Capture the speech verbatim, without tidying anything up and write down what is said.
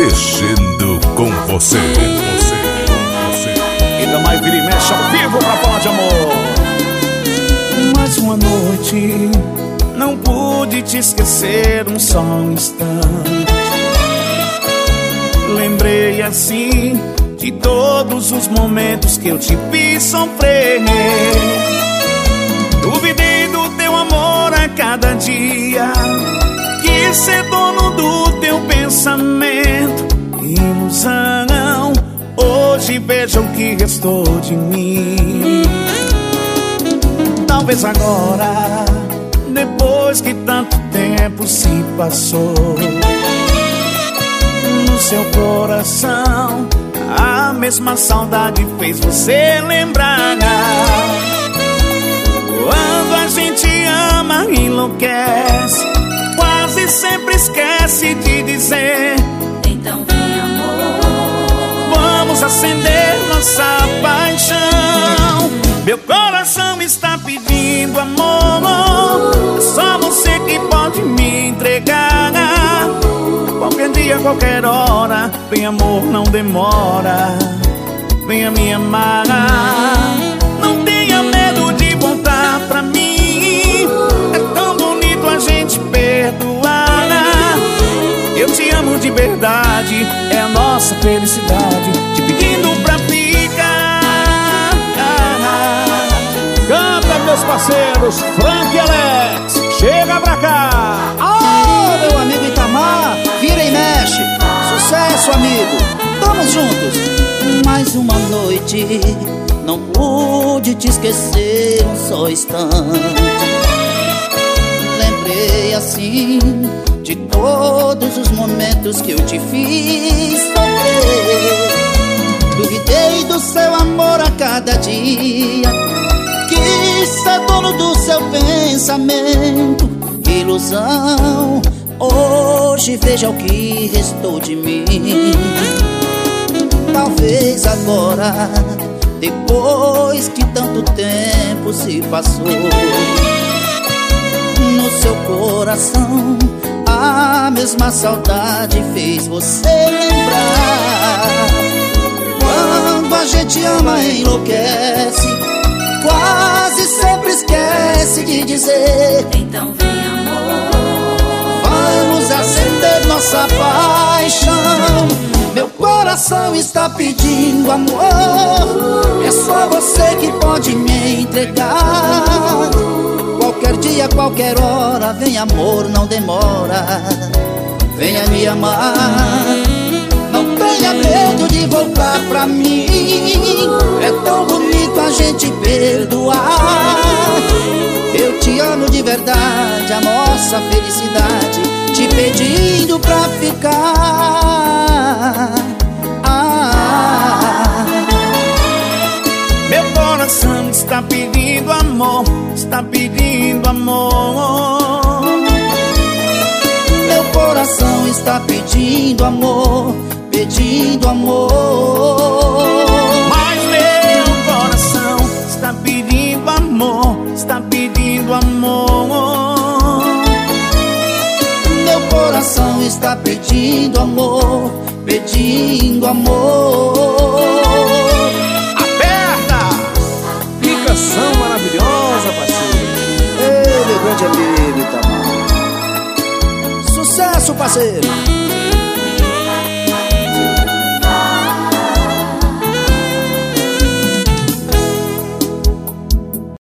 Mexendo com você. Com você, com você. Ainda mais vira e mexe ao vivo pra falar de amor. Mais uma noite, não pude te esquecer um só instante. Lembrei assim de todos os momentos que eu te fiz sofrer. Duvidei do teu amor a cada dia, quis ser dono do teu pensamento. Ilusão, hoje veja o que restou de mim. Talvez agora, depois que tanto tempo se passou, no seu coração a mesma saudade fez você lembrar. Quando a gente ama, enlouquece, quase sempre esquece de dizer: então vem, amor, vamos acender nossa paixão. Meu coração está pedindo amor, é só você que pode me entregar. Qualquer dia, qualquer hora, vem amor, não demora, venha me amar. Não tenha medo de voltar pra mim, é tão bonito a gente perdoar. Eu te amo de verdade, é a nossa felicidade, te pedindo pra ficar. Canta, meus parceiros, Frank e Alex, chega pra cá. Oh, meu amigo Itamar, vira e mexe. Sucesso, amigo, tamo juntos. Mais uma noite, não pude te esquecer um só instante. Lembrei assim de todos os momentos que eu te fiz sofrer. Duvidei do seu amor a cada dia, quis ser dono do seu pensamento. Ilusão, hoje veja o que restou de mim. Talvez agora, depois que tanto tempo se passou, no seu coração a mesma saudade fez você lembrar. Quando a gente ama, enlouquece, quase sempre esquece de dizer: então vem, amor, vamos acender nossa paixão. Meu coração está pedindo amor, é só você que pode me entregar. Qualquer dia, qualquer hora, vem amor, não demora, venha me amar. Não tenha medo de voltar pra mim, é tão bonito a gente perdoar. Eu te amo de verdade, a nossa felicidade, te pedindo pra ficar. Ah. Meu coração está pedindo amor, está pedindo amor. Meu coração está pedindo amor, pedindo amor. Mas meu coração está pedindo amor, está pedindo amor. Meu coração está pedindo amor, pedindo amor. Aperta! Que canção maravilhosa, parceiro. Ei, meu grande amigo Itamar. Sucesso, parceiro.